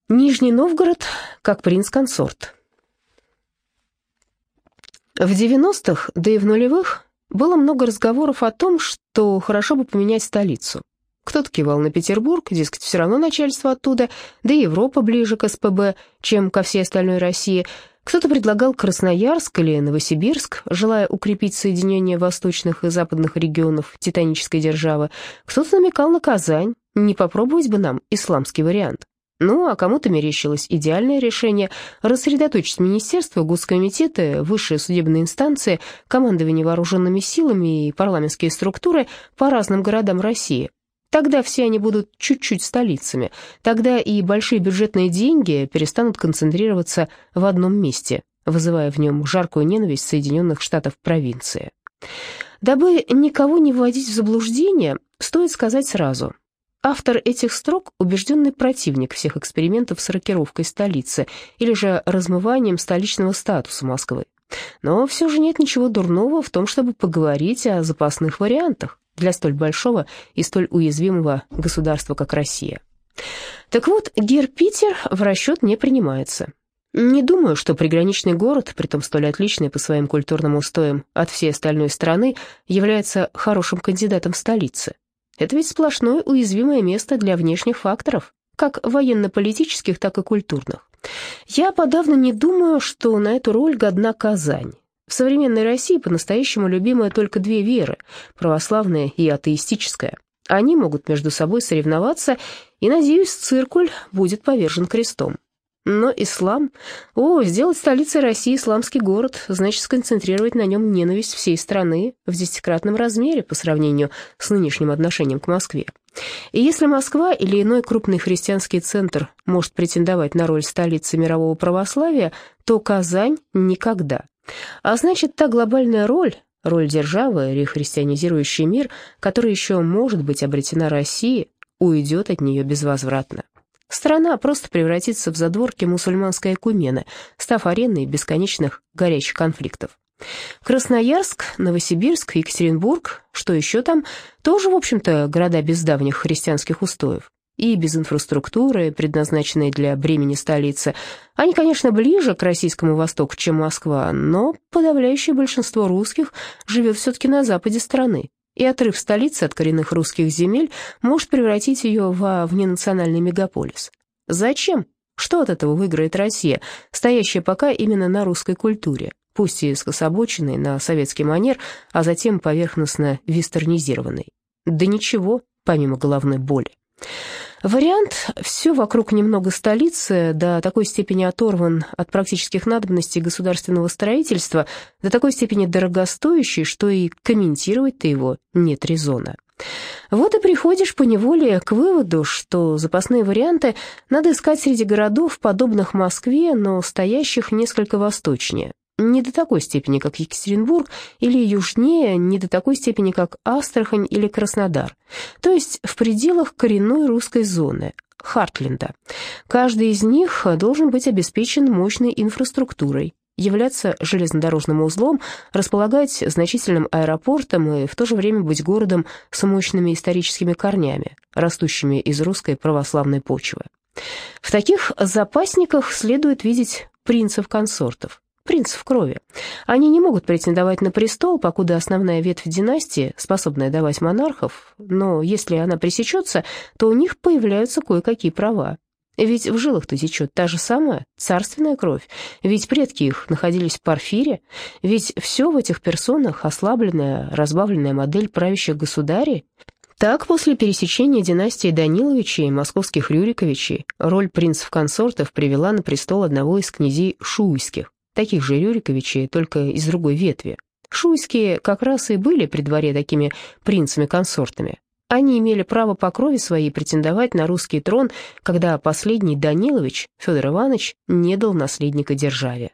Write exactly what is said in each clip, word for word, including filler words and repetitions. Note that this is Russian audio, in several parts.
Нижний Новгород как принц-консорт. В девяностых, да и в нулевых, было много разговоров о том, что хорошо бы поменять столицу. Кто-то кивал на Петербург, дескать, все равно начальство оттуда, да и Европа ближе к СПБ, чем ко всей остальной России. Кто-то предлагал Красноярск или Новосибирск, желая укрепить соединение восточных и западных регионов титанической державы. Кто-то намекал на Казань, не попробовать бы нам исламский вариант. Ну, а кому-то мерещилось идеальное решение рассредоточить министерства, госкомитеты, высшие судебные инстанции, командование вооруженными силами и парламентские структуры по разным городам России. Тогда все они будут чуть-чуть столицами, тогда и большие бюджетные деньги перестанут концентрироваться в одном месте, вызывая в нем жаркую ненависть Соединенных Штатов провинции. Дабы никого не вводить в заблуждение, стоит сказать сразу – автор этих строк – убежденный противник всех экспериментов с рокировкой столицы или же размыванием столичного статуса Москвы. Но все же нет ничего дурного в том, чтобы поговорить о запасных вариантах для столь большого и столь уязвимого государства, как Россия. Так вот, Гер-Питер в расчет не принимается. Не думаю, что приграничный город, притом столь отличный по своим культурным устоям от всей остальной страны, является хорошим кандидатом в столице. Это ведь сплошное уязвимое место для внешних факторов, как военно-политических, так и культурных. Я подавно не думаю, что на эту роль годна Казань. В современной России по-настоящему любимы только две веры – православная и атеистическая. Они могут между собой соревноваться, и, надеюсь, циркуль будет повержен крестом. Но ислам... О, сделать столицей России исламский город, значит сконцентрировать на нем ненависть всей страны в десятикратном размере по сравнению с нынешним отношением к Москве. И если Москва или иной крупный христианский центр может претендовать на роль столицы мирового православия, то Казань никогда. А значит, та глобальная роль, роль державы, рехристианизирующий мир, которая еще может быть обретена России, уйдет от нее безвозвратно. Страна просто превратится в задворки мусульманской экумены, став ареной бесконечных горячих конфликтов. Красноярск, Новосибирск, Екатеринбург, что еще там, тоже, в общем-то, города без давних христианских устоев и без инфраструктуры, предназначенной для бремени столицы. Они, конечно, ближе к российскому востоку, чем Москва, но подавляющее большинство русских живет все-таки на западе страны. И отрыв столицы от коренных русских земель может превратить ее во вненациональный мегаполис. Зачем? Что от этого выиграет Россия, стоящая пока именно на русской культуре, пусть и скособоченной на советский манер, а затем поверхностно вестернизированной? Да ничего, помимо головной боли. Вариант «все вокруг немного столицы» до такой степени оторван от практических надобностей государственного строительства, до такой степени дорогостоящий, что и комментировать-то его нет резона. Вот и приходишь поневоле к выводу, что запасные варианты надо искать среди городов, подобных Москве, но стоящих несколько восточнее. Не до такой степени, как Екатеринбург, или южнее, не до такой степени, как Астрахань или Краснодар. То есть в пределах коренной русской зоны, Хартленда. Каждый из них должен быть обеспечен мощной инфраструктурой, являться железнодорожным узлом, располагать значительным аэропортом и в то же время быть городом с мощными историческими корнями, растущими из русской православной почвы. В таких запасниках следует видеть принцев-консортов. Принцев крови. Они не могут претендовать на престол, покуда основная ветвь династии, способная давать монархов, но если она пресечется, то у них появляются кое-какие права. Ведь в жилах-то течет та же самая царственная кровь, ведь предки их находились в Порфире, ведь все в этих персонах ослабленная, разбавленная модель правящих государей. Так, после пересечения династии Даниловичей и московских Рюриковичей, роль принцев-консортов привела на престол одного из князей Шуйских, таких же Рюриковичей, только из другой ветви. Шуйские как раз и были при дворе такими принцами-консортами. Они имели право по крови своей претендовать на русский трон, когда последний Данилович, Федор Иванович, не дал наследника державе.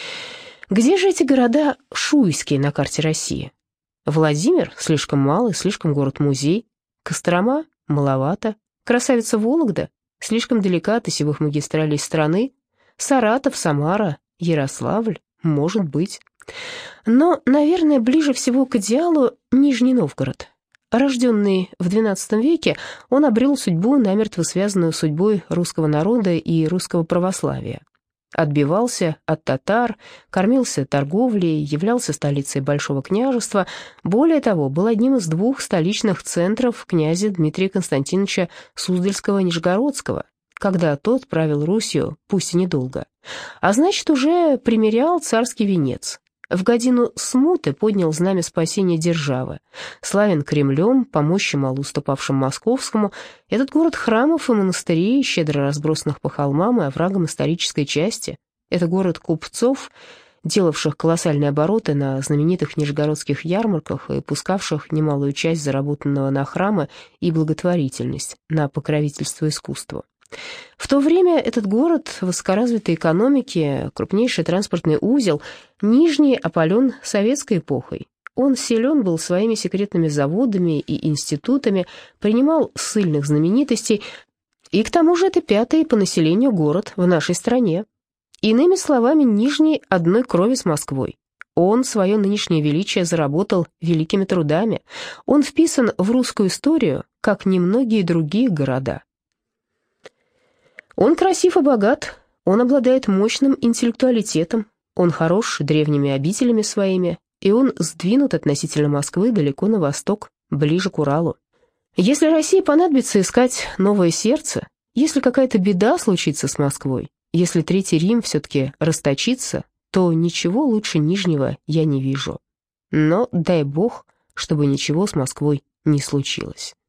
Где же эти города шуйские на карте России? Владимир – слишком малый, слишком город-музей. Кострома – маловато. Красавица Вологда – слишком далека от осевых магистралей страны. Саратов, Самара, Ярославль, может быть. Но, наверное, ближе всего к идеалу Нижний Новгород. Рожденный в двенадцатом веке, он обрел судьбу, намертво связанную с судьбой русского народа и русского православия. Отбивался от татар, кормился торговлей, являлся столицей Большого княжества. Более того, был одним из двух столичных центров князя Дмитрия Константиновича Суздальского-Нижегородского, когда тот правил Русью, пусть и недолго. А значит, уже примерял царский венец. В годину смуты поднял знамя спасения державы. Славен Кремлем, по мощи мало уступавшим московскому, этот город храмов и монастырей, щедро разбросанных по холмам и оврагам исторической части. Это город купцов, делавших колоссальные обороты на знаменитых нижегородских ярмарках и пускавших немалую часть заработанного на храмы и благотворительность, на покровительство искусству. В то время этот город высокоразвитой экономики, крупнейший транспортный узел, Нижний опален советской эпохой. Он силен был своими секретными заводами и институтами, принимал ссыльных знаменитостей, и к тому же это пятый по населению город в нашей стране. Иными словами, Нижний одной крови с Москвой. Он свое нынешнее величие заработал великими трудами. Он вписан в русскую историю, как немногие другие города. Он красив и богат, он обладает мощным интеллектуалитетом, он хорош древними обителями своими, и он сдвинут относительно Москвы далеко на восток, ближе к Уралу. Если России понадобится искать новое сердце, если какая-то беда случится с Москвой, если Третий Рим все-таки расточится, то ничего лучше Нижнего я не вижу. Но дай Бог, чтобы ничего с Москвой не случилось.